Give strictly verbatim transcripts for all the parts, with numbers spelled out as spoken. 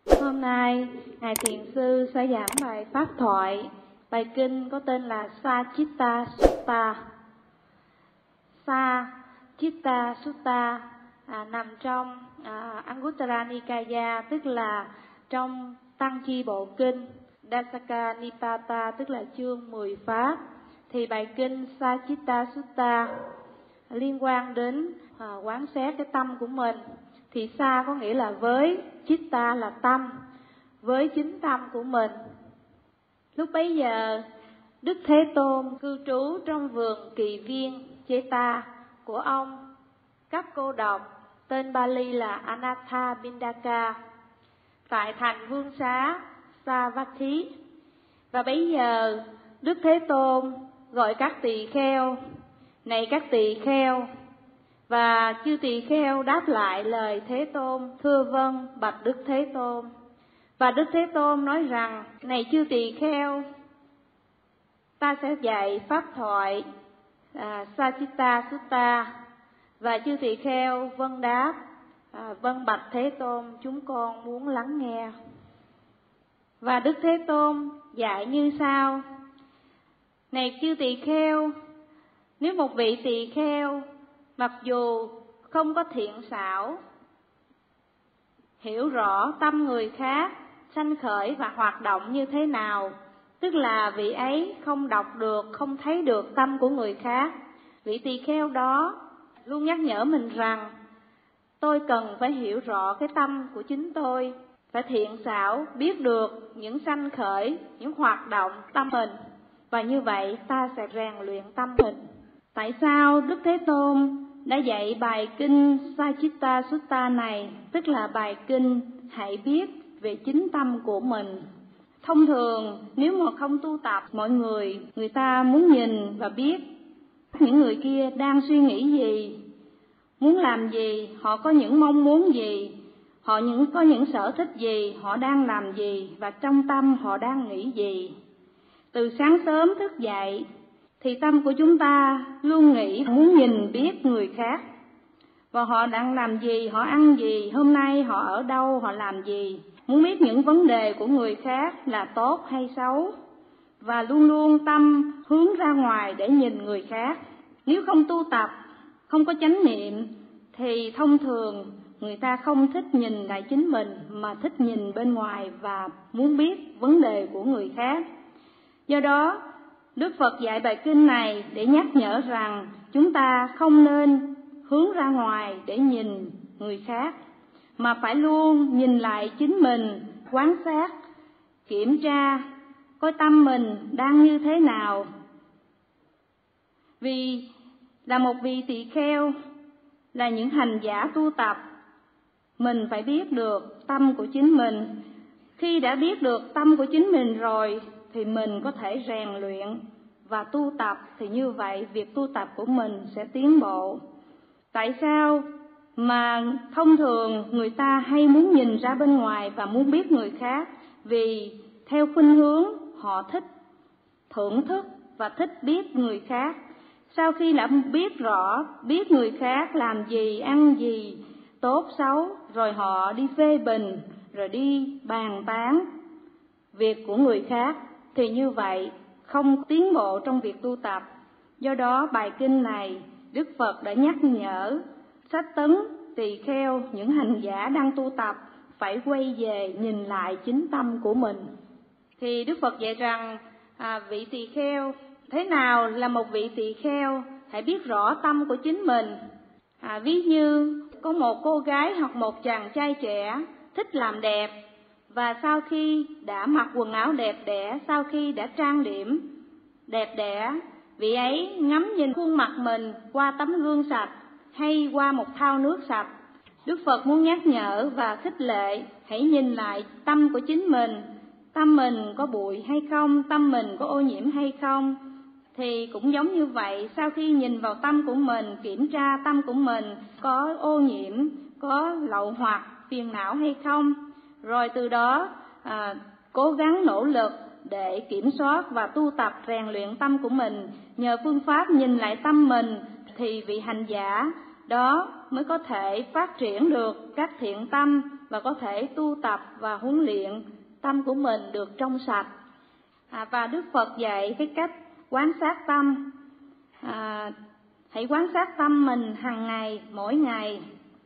Hôm nay, Ngài Thiền Sư sẽ giảng bài Pháp thoại. Bài kinh có tên là Sacitta Sutta. Sacitta Sutta à, nằm trong à, Anguttara Nikaya, tức là trong Tăng Chi Bộ Kinh, Dasaka Nipata, tức là chương mười Pháp. Thì bài kinh Sacitta Sutta liên quan đến à, quán xét cái tâm của mình. Thì sa có nghĩa là với, chitta là tâm, với chính tâm của mình. Lúc bấy giờ, Đức Thế Tôn cư trú trong vườn Kỳ Viên Cheta của ông Các Cô Độc, tên Bali là Anathapindaka, tại thành Vương Xá Savatthi. Và bấy giờ, Đức Thế Tôn gọi các tỳ kheo: "Này các tỳ kheo!" Và chư tỳ kheo đáp lại lời Thế Tôn: "Thưa vâng, bạch Đức Thế Tôn." Và Đức Thế Tôn nói rằng: "Này chư tỳ kheo, ta sẽ dạy pháp thoại à, Sacitta Sutta." Và chư tỳ kheo vâng đáp: à, "Vâng bạch Thế Tôn, chúng con muốn lắng nghe." Và Đức Thế Tôn dạy như sau: "Này chư tỳ kheo, nếu một vị tỳ kheo mặc dù không có thiện xảo, hiểu rõ tâm người khác sanh khởi và hoạt động như thế nào, tức là vị ấy không đọc được, không thấy được tâm của người khác, vị tỳ kheo đó luôn nhắc nhở mình rằng: tôi cần phải hiểu rõ cái tâm của chính tôi, phải thiện xảo, biết được những sanh khởi, những hoạt động tâm mình, và như vậy ta sẽ rèn luyện tâm mình." Tại sao Đức Thế Tôn đã dạy bài kinh Sacitta Sutta này, tức là bài kinh hãy biết về chính tâm của mình? Thông thường nếu mà không tu tập, mọi người người ta muốn nhìn và biết những người kia đang suy nghĩ gì, muốn làm gì, họ có những mong muốn gì, họ những có những sở thích gì, họ đang làm gì và trong tâm họ đang nghĩ gì. Từ sáng sớm thức dậy thì tâm của chúng ta luôn nghĩ muốn nhìn biết người khác, và họ đang làm gì, họ ăn gì, hôm nay họ ở đâu, họ làm gì, muốn biết những vấn đề của người khác là tốt hay xấu, và luôn luôn tâm hướng ra ngoài để nhìn người khác. Nếu không tu tập, không có chánh niệm thì thông thường người ta không thích nhìn lại chính mình, mà thích nhìn bên ngoài và muốn biết vấn đề của người khác. Do đó, Đức Phật dạy bài kinh này để nhắc nhở rằng chúng ta không nên hướng ra ngoài để nhìn người khác, mà phải luôn nhìn lại chính mình, quan sát, kiểm tra coi tâm mình đang như thế nào. Vì là một vị tỳ kheo, là những hành giả tu tập, mình phải biết được tâm của chính mình. Khi đã biết được tâm của chính mình rồi thì mình có thể rèn luyện và tu tập, thì như vậy việc tu tập của mình sẽ tiến bộ. Tại sao mà thông thường người ta hay muốn nhìn ra bên ngoài và muốn biết người khác? Vì theo khuynh hướng họ thích thưởng thức và thích biết người khác. Sau khi đã biết rõ, biết người khác làm gì, ăn gì, tốt xấu, rồi họ đi phê bình, rồi đi bàn tán việc của người khác, thì như vậy không tiến bộ trong việc tu tập. Do đó bài kinh này Đức Phật đã nhắc nhở sách tấn, tỳ kheo, những hành giả đang tu tập phải quay về nhìn lại chính tâm của mình. Thì Đức Phật dạy rằng à, vị tỳ kheo, thế nào là một vị tỳ kheo? Hãy biết rõ tâm của chính mình. À, ví như có một cô gái hoặc một chàng trai trẻ thích làm đẹp, và sau khi đã mặc quần áo đẹp đẽ, sau khi đã trang điểm đẹp đẽ, vị ấy ngắm nhìn khuôn mặt mình qua tấm gương sạch hay qua một thau nước sạch. Đức Phật muốn nhắc nhở và khích lệ hãy nhìn lại tâm của chính mình. Tâm mình có bụi hay không? Tâm mình có ô nhiễm hay không? Thì cũng giống như vậy, sau khi nhìn vào tâm của mình, kiểm tra tâm của mình có ô nhiễm, có lậu hoặc, phiền não hay không, rồi từ đó à, cố gắng nỗ lực để kiểm soát và tu tập rèn luyện tâm của mình. Nhờ phương pháp nhìn lại tâm mình thì vị hành giả đó mới có thể phát triển được các thiện tâm và có thể tu tập và huấn luyện tâm của mình được trong sạch. À, và Đức Phật dạy cái cách quán sát tâm. À, hãy quán sát tâm mình hàng ngày, mỗi ngày,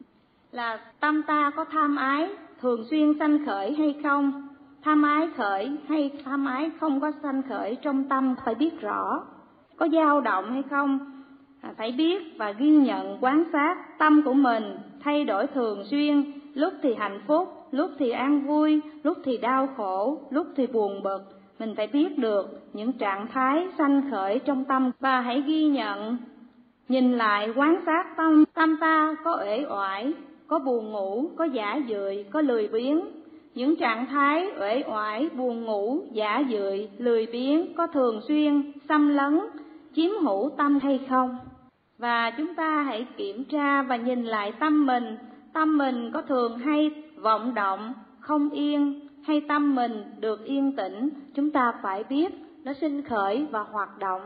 là tâm ta có tham ái thường xuyên sanh khởi hay không, tham ái khởi hay tham ái không có sanh khởi trong tâm phải biết rõ, có dao động hay không, à, phải biết và ghi nhận quán sát tâm của mình thay đổi thường xuyên, lúc thì hạnh phúc, lúc thì an vui, lúc thì đau khổ, lúc thì buồn bực. Mình phải biết được những trạng thái sanh khởi trong tâm và hãy ghi nhận, nhìn lại quán sát tâm. Tâm ta có uể oải, có buồn ngủ, có dã dười, có lười biếng. Những trạng thái uể oải, buồn ngủ, dã dười, lười biếng có thường xuyên xâm lấn, chiếm hữu tâm hay không? Và chúng ta hãy kiểm tra và nhìn lại tâm mình. Tâm mình có thường hay vọng động, không yên, hay tâm mình được yên tĩnh? Chúng ta phải biết nó sinh khởi và hoạt động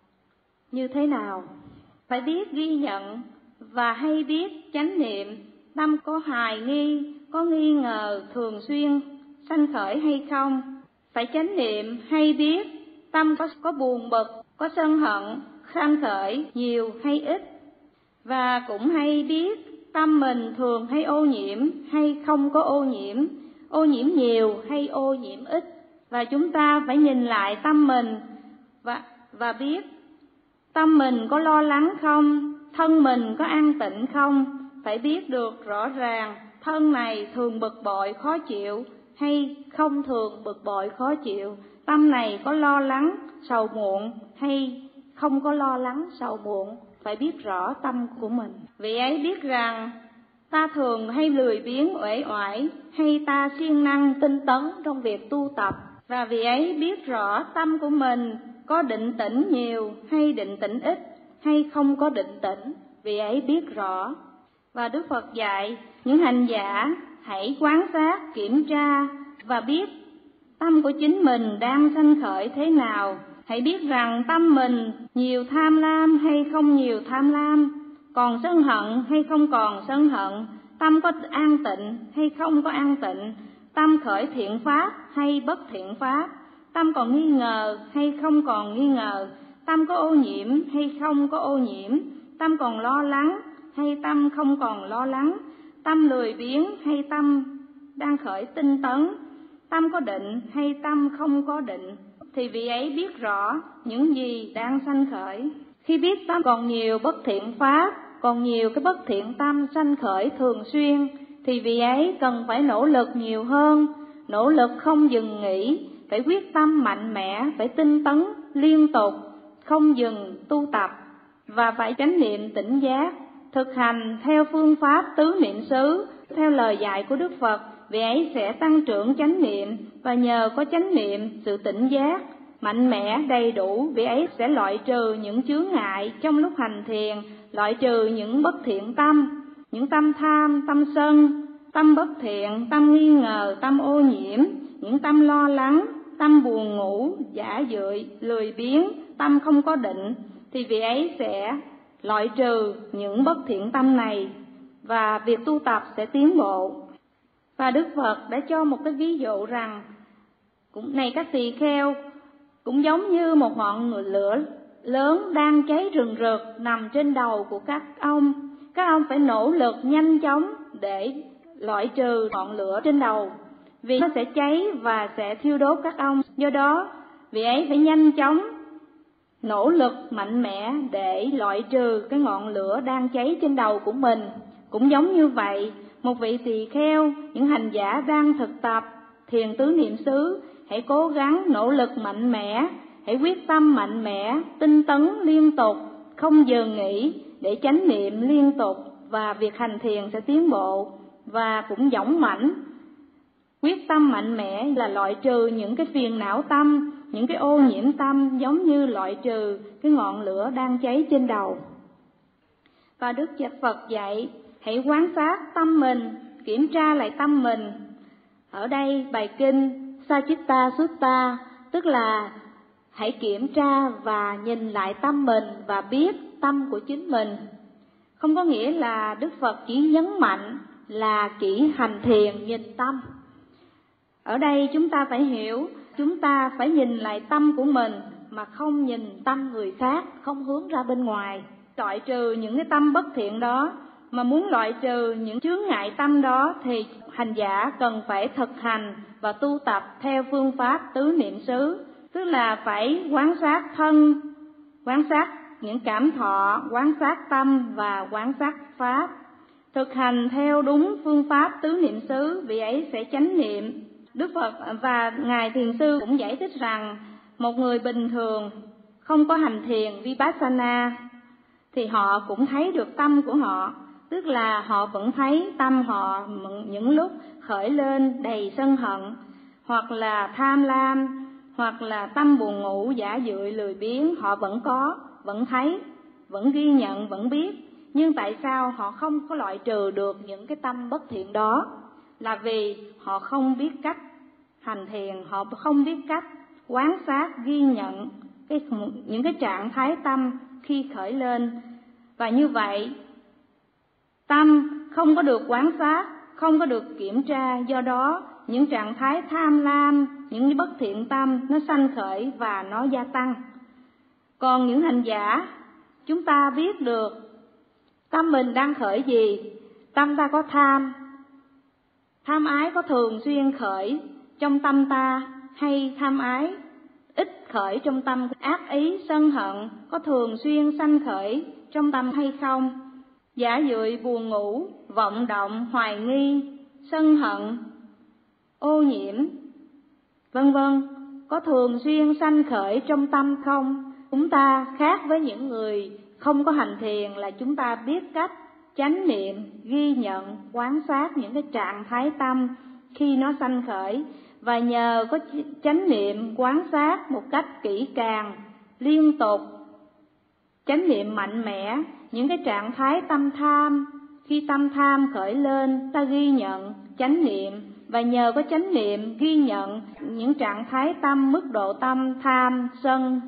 như thế nào. Phải biết ghi nhận và hay biết chánh niệm. Tâm có hài nghi, có nghi ngờ thường xuyên sanh khởi hay không? Phải chánh niệm hay biết tâm có, có buồn bực, có sân hận sanh khởi nhiều hay ít. Và cũng hay biết tâm mình thường hay ô nhiễm hay không có ô nhiễm, ô nhiễm nhiều hay ô nhiễm ít. Và chúng ta phải nhìn lại tâm mình và, và biết tâm mình có lo lắng không, thân mình có an tịnh không. Phải biết được rõ ràng thân này thường bực bội khó chịu hay không thường bực bội khó chịu, tâm này có lo lắng sầu muộn hay không có lo lắng sầu muộn. Phải biết rõ tâm của mình. Vị ấy biết rằng ta thường hay lười biếng uể oải hay ta siêng năng tinh tấn trong việc tu tập. Và vị ấy biết rõ tâm của mình có định tĩnh nhiều hay định tĩnh ít, hay không có định tĩnh. Vị ấy biết rõ. Và Đức Phật dạy những hành giả hãy quán sát, kiểm tra và biết tâm của chính mình đang sanh khởi thế nào. Hãy biết rằng tâm mình nhiều tham lam hay không nhiều tham lam, còn sân hận hay không còn sân hận, tâm có an tịnh hay không có an tịnh, tâm khởi thiện pháp hay bất thiện pháp, tâm còn nghi ngờ hay không còn nghi ngờ, tâm có ô nhiễm hay không có ô nhiễm, tâm còn lo lắng hay tâm không còn lo lắng, tâm lười biếng hay tâm đang khởi tinh tấn, tâm có định hay tâm không có định. Thì vị ấy biết rõ những gì đang sanh khởi. Khi biết tâm còn nhiều bất thiện pháp, còn nhiều cái bất thiện tâm sanh khởi thường xuyên, thì vị ấy cần phải nỗ lực nhiều hơn, nỗ lực không dừng nghỉ, phải quyết tâm mạnh mẽ, phải tinh tấn liên tục, không dừng tu tập, và phải chánh niệm tỉnh giác, thực hành theo phương pháp tứ niệm xứ, theo lời dạy của Đức Phật. Vị ấy sẽ tăng trưởng chánh niệm, và nhờ có chánh niệm, sự tỉnh giác mạnh mẽ đầy đủ, vị ấy sẽ loại trừ những chướng ngại trong lúc hành thiền, loại trừ những bất thiện tâm, những tâm tham, tâm sân, tâm bất thiện, tâm nghi ngờ, tâm ô nhiễm, những tâm lo lắng, tâm buồn ngủ, dã dười, lười biếng, tâm không có định. Thì vị ấy sẽ loại trừ những bất thiện tâm này, và việc tu tập sẽ tiến bộ. Và Đức Phật đã cho một cái ví dụ rằng, cũng này các tỳ kheo, cũng giống như một ngọn lửa lớn đang cháy rừng rực nằm trên đầu của các ông. Các ông phải nỗ lực nhanh chóng để loại trừ ngọn lửa trên đầu, vì nó sẽ cháy và sẽ thiêu đốt các ông. Do đó, vị ấy phải nhanh chóng nỗ lực mạnh mẽ để loại trừ cái ngọn lửa đang cháy trên đầu của mình. Cũng giống như vậy, một vị tỳ kheo, những hành giả đang thực tập thiền tứ niệm xứ, hãy cố gắng nỗ lực mạnh mẽ, hãy quyết tâm mạnh mẽ, tinh tấn liên tục, không dừng nghỉ để chánh niệm liên tục, và việc hành thiền sẽ tiến bộ. Và cũng dũng mãnh, quyết tâm mạnh mẽ là loại trừ những cái phiền não tâm, những cái ô nhiễm tâm, giống như loại trừ cái ngọn lửa đang cháy trên đầu. Và Đức Phật dạy hãy quán sát tâm mình, kiểm tra lại tâm mình. Ở đây bài kinh Sachitta Sutta, tức là hãy kiểm tra và nhìn lại tâm mình và biết tâm của chính mình. Không có nghĩa là Đức Phật chỉ nhấn mạnh là chỉ hành thiền nhìn tâm. Ở đây chúng ta phải hiểu, chúng ta phải nhìn lại tâm của mình mà không nhìn tâm người khác, không hướng ra bên ngoài. Loại trừ những cái tâm bất thiện đó, mà muốn loại trừ những chướng ngại tâm đó thì hành giả cần phải thực hành và tu tập theo phương pháp tứ niệm xứ, tức là phải quán sát thân, quán sát những cảm thọ, quán sát tâm và quán sát pháp. Thực hành theo đúng phương pháp tứ niệm xứ, vị ấy sẽ chánh niệm. Đức Phật và Ngài Thiền Sư cũng giải thích rằng một người bình thường không có hành thiền Vipassana thì họ cũng thấy được tâm của họ, tức là họ vẫn thấy tâm họ những lúc khởi lên đầy sân hận, hoặc là tham lam, hoặc là tâm buồn ngủ, giả dưỡi, lười biếng, họ vẫn có, vẫn thấy, vẫn ghi nhận, vẫn biết. Nhưng tại sao họ không có loại trừ được những cái tâm bất thiện đó? Là vì họ không biết cách hành thiền, họ không biết cách quán sát, ghi nhận cái, những cái trạng thái tâm khi khởi lên. Và như vậy, tâm không có được quán sát, không có được kiểm tra, do đó những trạng thái tham lam, những bất thiện tâm nó sanh khởi và nó gia tăng. Còn những hành giả, chúng ta biết được tâm mình đang khởi gì. Tâm ta có tham, tham ái có thường xuyên khởi trong tâm ta, hay tham ái ít khởi trong tâm? Ác ý, sân hận có thường xuyên sanh khởi trong tâm hay không? Giả dưỡi, buồn ngủ, vọng động, hoài nghi, sân hận, ô nhiễm, vân vân có thường xuyên sanh khởi trong tâm không? Chúng ta khác với những người không có hành thiền là chúng ta biết cách chánh niệm, ghi nhận, quán sát những cái trạng thái tâm khi nó sanh khởi, và nhờ có chánh niệm quán sát một cách kỹ càng, liên tục, chánh niệm mạnh mẽ những cái trạng thái tâm tham. Khi tâm tham khởi lên, ta ghi nhận, chánh niệm, và nhờ có chánh niệm ghi nhận những trạng thái tâm, mức độ tâm tham, sân,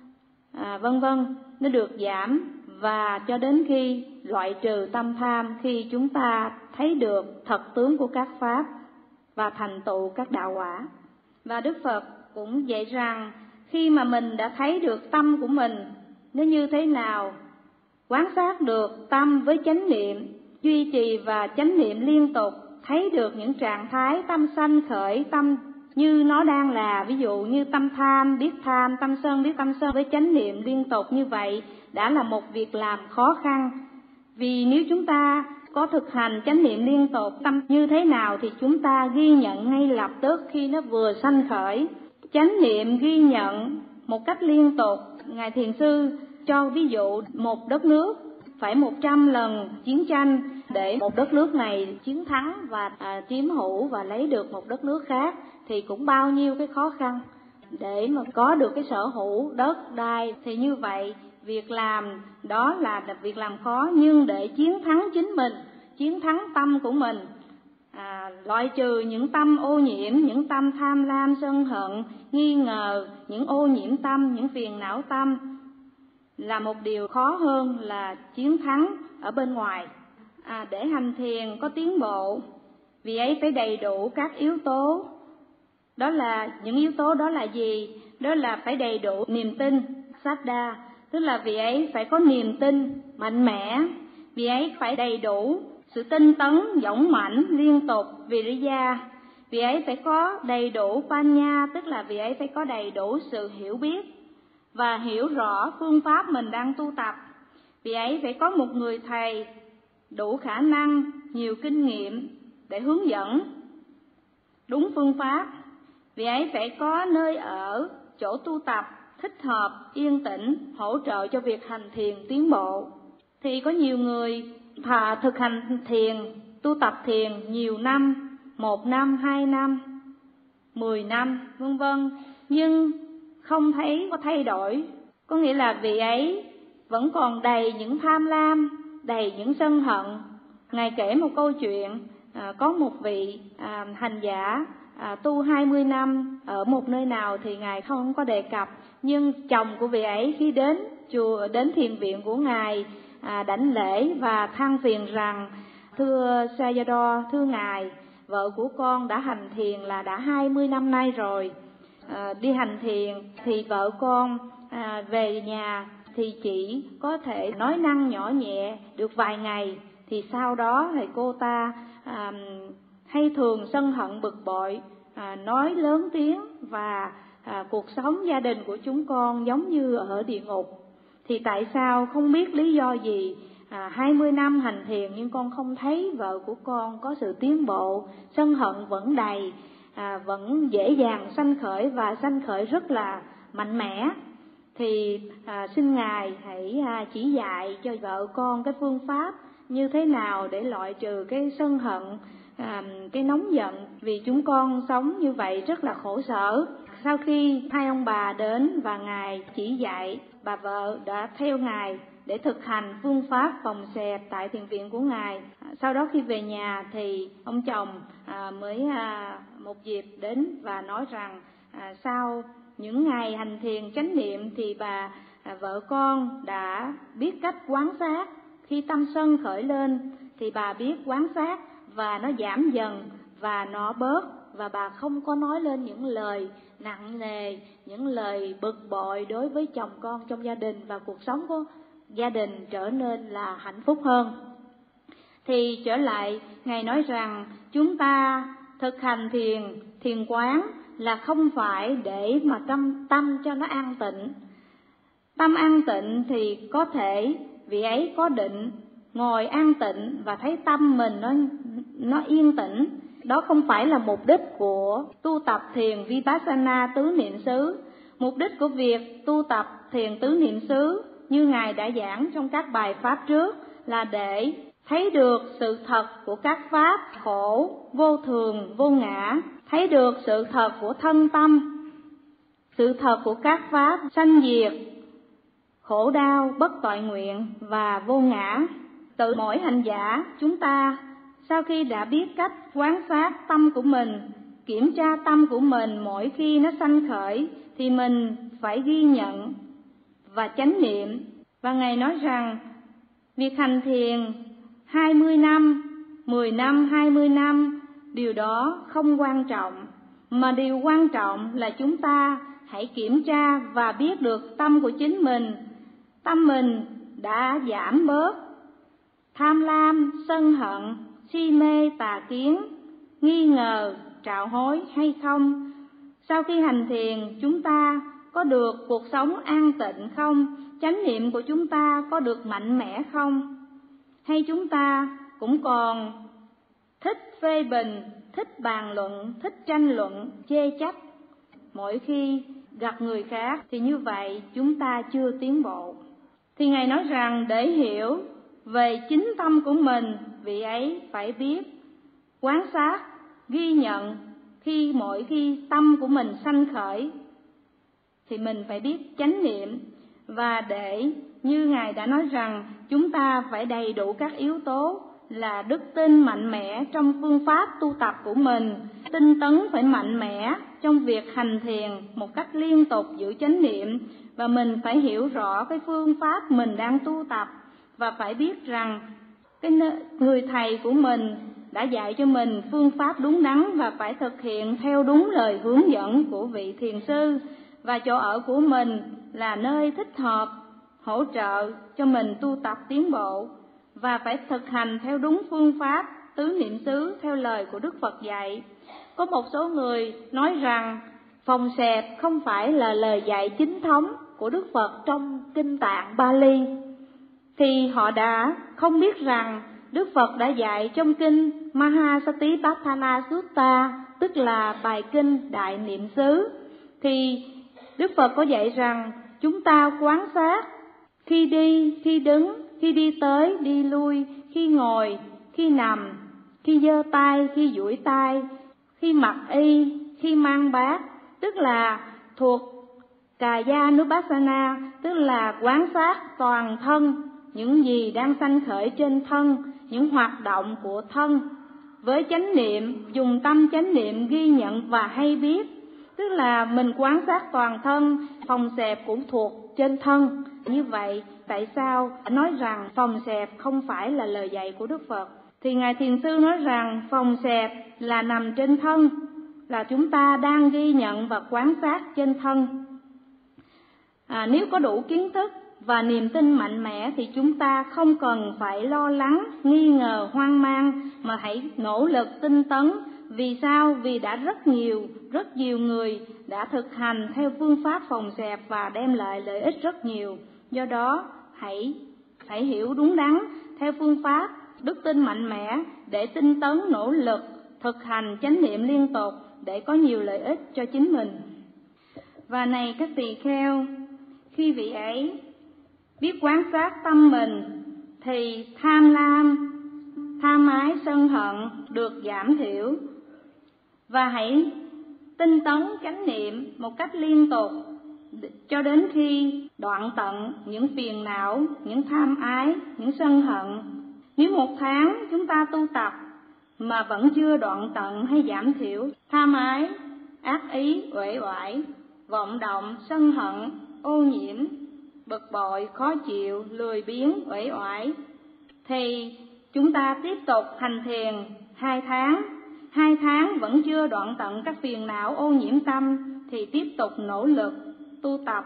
à, vân vân nó được giảm, và cho đến khi loại trừ tâm tham, khi chúng ta thấy được thật tướng của các pháp và thành tựu các đạo quả. Và Đức Phật cũng dạy rằng khi mà mình đã thấy được tâm của mình nó như thế nào, quán sát được tâm với chánh niệm, duy trì và chánh niệm liên tục, thấy được những trạng thái tâm sanh khởi, tâm như nó đang là, ví dụ như tâm tham biết tham, tâm sân biết tâm sân, với chánh niệm liên tục như vậy đã là một việc làm khó khăn. Vì nếu chúng ta có thực hành chánh niệm liên tục, tâm như thế nào thì chúng ta ghi nhận ngay lập tức khi nó vừa sanh khởi. Chánh niệm ghi nhận một cách liên tục. Ngài Thiền Sư cho ví dụ một đất nước phải một trăm lần chiến tranh để một đất nước này chiến thắng và à, chiếm hữu và lấy được một đất nước khác, thì cũng bao nhiêu cái khó khăn để mà có được cái sở hữu đất đai. Thì như vậy việc làm đó là việc làm khó, nhưng để chiến thắng chính mình, chiến thắng tâm của mình, à, loại trừ những tâm ô nhiễm, những tâm tham lam, sân hận, nghi ngờ, những ô nhiễm tâm, những phiền não tâm, là một điều khó hơn là chiến thắng ở bên ngoài. À, để hành thiền có tiến bộ, vì ấy phải đầy đủ các yếu tố. Đó là những yếu tố đó là gì? Đó là phải đầy đủ niềm tin, saddha, tức là vì ấy phải có niềm tin mạnh mẽ, vì ấy phải đầy đủ sự tinh tấn, dũng mãnh liên tục, viriya, vì ấy phải có đầy đủ panya, tức là vì ấy phải có đầy đủ sự hiểu biết và hiểu rõ phương pháp mình đang tu tập. Vì ấy phải có một người thầy đủ khả năng, nhiều kinh nghiệm để hướng dẫn đúng phương pháp. Vì ấy phải có nơi ở, chỗ tu tập thích hợp, yên tĩnh, hỗ trợ cho việc hành thiền tiến bộ. Thì có nhiều người thà thực hành thiền, tu tập thiền nhiều năm, một năm, hai năm, mười năm, vân vân, nhưng không thấy có thay đổi. Có nghĩa là vị ấy vẫn còn đầy những tham lam, đầy những sân hận. Ngài kể một câu chuyện, à, có một vị à, hành giả à, tu hai mươi năm ở một nơi nào thì Ngài không có đề cập, nhưng chồng của vị ấy khi đến chùa, đến thiền viện của Ngài à, đảnh lễ và than phiền rằng Thưa Sayadaw, thưa Ngài, vợ của con đã hành thiền là đã hai mươi năm nay rồi. À, đi hành thiền thì vợ con à, về nhà thì chỉ có thể nói năng nhỏ nhẹ được vài ngày, thì sau đó thì cô ta à, hay thường sân hận bực bội, à, nói lớn tiếng, và à, cuộc sống gia đình của chúng con giống như ở địa ngục. Thì tại sao không biết lý do gì à, hai mươi năm hành thiền nhưng con không thấy vợ của con có sự tiến bộ, sân hận vẫn đầy, à, vẫn dễ dàng sanh khởi và sanh khởi rất là mạnh mẽ. Thì à, xin Ngài hãy à, chỉ dạy cho vợ con cái phương pháp như thế nào để loại trừ cái sân hận, à, cái nóng giận, vì chúng con sống như vậy rất là khổ sở. Sau khi hai ông bà đến và Ngài chỉ dạy, bà vợ đã theo Ngài để thực hành phương pháp vòng xẹp tại thiền viện của Ngài. Sau đó khi về nhà thì ông chồng à, mới à, một dịp đến và nói rằng à, sau những ngày hành thiền chánh niệm thì bà à, vợ con đã biết cách quán sát. Khi tâm sân khởi lên thì bà biết quán sát và nó giảm dần và nó bớt, và bà không có nói lên những lời nặng nề, những lời bực bội đối với chồng con trong gia đình, và cuộc sống của gia đình trở nên là hạnh phúc hơn. Thì trở lại, Ngài nói rằng chúng ta thực hành thiền, thiền quán là không phải để mà tâm, tâm cho nó an tịnh. Tâm an tịnh thì có thể vị ấy có định, ngồi an tịnh và thấy tâm mình nó, nó yên tĩnh. Đó không phải là mục đích của tu tập thiền Vipassana tứ niệm xứ. Mục đích của việc tu tập thiền tứ niệm xứ như Ngài đã giảng trong các bài pháp trước là để thấy được sự thật của các pháp khổ, vô thường, vô ngã, thấy được sự thật của thân tâm, sự thật của các pháp sanh diệt, khổ đau, bất toại nguyện và vô ngã. Từ mỗi hành giả chúng ta sau khi đã biết cách quán sát tâm của mình, kiểm tra tâm của mình mỗi khi nó sanh khởi thì mình phải ghi nhận và chánh niệm. Và Ngài nói rằng việc hành thiền hai mươi năm, mười năm, hai mươi năm, điều đó không quan trọng, mà điều quan trọng là chúng ta hãy kiểm tra và biết được tâm của chính mình. Tâm mình đã giảm bớt tham lam, sân hận, si mê, tà kiến, nghi ngờ, trạo hối hay không? Sau khi hành thiền, chúng ta có được cuộc sống an tịnh không? Chánh niệm của chúng ta có được mạnh mẽ không? Hay chúng ta cũng còn thích phê bình, thích bàn luận, thích tranh luận, chê trách mỗi khi gặp người khác? Thì như vậy chúng ta chưa tiến bộ. Thì Ngài nói rằng để hiểu về chính tâm của mình, vị ấy phải biết quán sát, ghi nhận khi mỗi khi tâm của mình sanh khởi thì mình phải biết chánh niệm. Và để như Ngài đã nói rằng chúng ta phải đầy đủ các yếu tố là đức tin mạnh mẽ trong phương pháp tu tập của mình, tinh tấn phải mạnh mẽ trong việc hành thiền một cách liên tục giữ chánh niệm, và mình phải hiểu rõ cái phương pháp mình đang tu tập, và phải biết rằng cái người thầy của mình đã dạy cho mình phương pháp đúng đắn và phải thực hiện theo đúng lời hướng dẫn của vị thiền sư, và chỗ ở của mình là nơi thích hợp hỗ trợ cho mình tu tập tiến bộ, và phải thực hành theo đúng phương pháp tứ niệm xứ theo lời của Đức Phật dạy. Có một số người nói rằng phòng xẹp không phải là lời dạy chính thống của Đức Phật trong kinh Tạng Bali, thì họ đã không biết rằng Đức Phật đã dạy trong kinh Mahasatipatthana Sutta, tức là bài kinh Đại Niệm xứ. Thì Đức Phật có dạy rằng chúng ta quán sát khi đi, khi đứng, khi đi tới, đi lui, khi ngồi, khi nằm, khi giơ tay, khi duỗi tay, khi mặc y, khi mang bát, tức là thuộc Kayanupassana, tức là quán sát toàn thân, những gì đang sanh khởi trên thân, những hoạt động của thân. Với chánh niệm, dùng tâm chánh niệm ghi nhận và hay biết, tức là mình quán sát toàn thân, phòng xẹp cũng thuộc trên thân. Như vậy, tại sao nói rằng phòng xẹp không phải là lời dạy của Đức Phật? thì Ngài Thiền Sư nói rằng phòng xẹp là nằm trên thân, là chúng ta đang ghi nhận và quan sát trên thân. À, nếu có đủ kiến thức và niềm tin mạnh mẽ thì chúng ta không cần phải lo lắng, nghi ngờ, hoang mang, mà hãy nỗ lực tinh tấn. Vì sao? Vì đã rất nhiều, rất nhiều người đã thực hành theo phương pháp phòng xẹp và đem lại lợi ích rất nhiều. Do đó, hãy, hãy hiểu đúng đắn theo phương pháp, đức tin mạnh mẽ để tinh tấn nỗ lực, thực hành chánh niệm liên tục để có nhiều lợi ích cho chính mình. Và này các tỳ kheo, khi vị ấy biết quán sát tâm mình thì tham lam, tham ái, sân hận được giảm thiểu. Và hãy tinh tấn chánh niệm một cách liên tục cho đến khi đoạn tận những phiền não, những tham ái, những sân hận. Nếu một tháng chúng ta tu tập mà vẫn chưa đoạn tận hay giảm thiểu tham ái, ác ý, uể oải, vọng động, sân hận, ô nhiễm, bực bội, khó chịu, lười biếng, uể oải, thì chúng ta tiếp tục hành thiền hai tháng. Hai tháng vẫn chưa đoạn tận các phiền não ô nhiễm tâm thì tiếp tục nỗ lực tu tập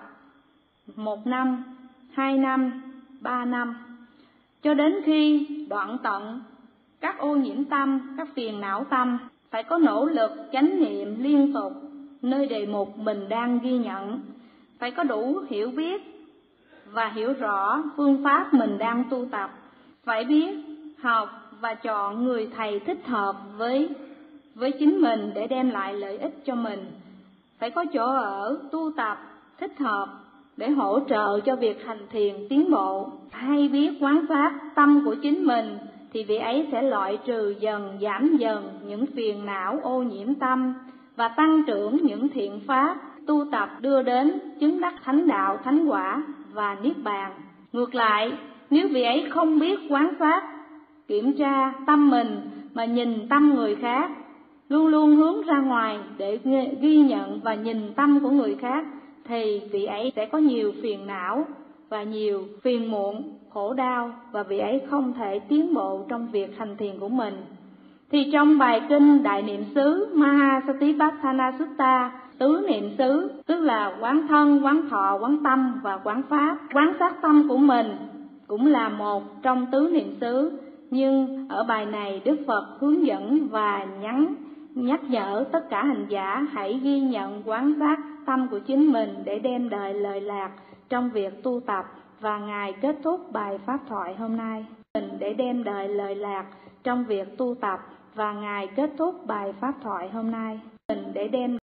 một năm, hai năm, ba năm, cho đến khi đoạn tận các ô nhiễm tâm, các phiền não tâm. Phải có nỗ lực chánh niệm liên tục nơi đề mục mình đang ghi nhận. Phải có đủ hiểu biết và hiểu rõ phương pháp mình đang tu tập. Phải biết học và chọn người thầy thích hợp với với chính mình để đem lại lợi ích cho mình. Phải có chỗ ở tu tập thích hợp để hỗ trợ cho việc hành thiền tiến bộ. Hay biết quán sát tâm của chính mình thì vị ấy sẽ loại trừ dần, giảm dần những phiền não ô nhiễm tâm và tăng trưởng những thiện pháp tu tập đưa đến chứng đắc thánh đạo, thánh quả và niết bàn. Ngược lại, nếu vị ấy không biết quán sát, kiểm tra tâm mình mà nhìn tâm người khác, luôn luôn hướng ra ngoài để ghi nhận và nhìn tâm của người khác, thì vị ấy sẽ có nhiều phiền não và nhiều phiền muộn, khổ đau, và vị ấy không thể tiến bộ trong việc hành thiền của mình. Thì trong bài kinh Đại Niệm xứ Mahasatipatthana Sutta, tứ niệm xứ, tức là quán thân, quán thọ, quán tâm và quán pháp. Quán sát tâm của mình cũng là một trong tứ niệm xứ, nhưng ở bài này Đức Phật hướng dẫn và nhắn nhắc nhở tất cả hành giả hãy ghi nhận quán sát tâm của chính mình để đem đời lợi lạc trong việc tu tập. Và Ngài kết thúc bài pháp thoại hôm nay mình để đem đời lợi lạc trong việc tu tập. Và Ngài kết thúc bài pháp thoại hôm nay mình để đem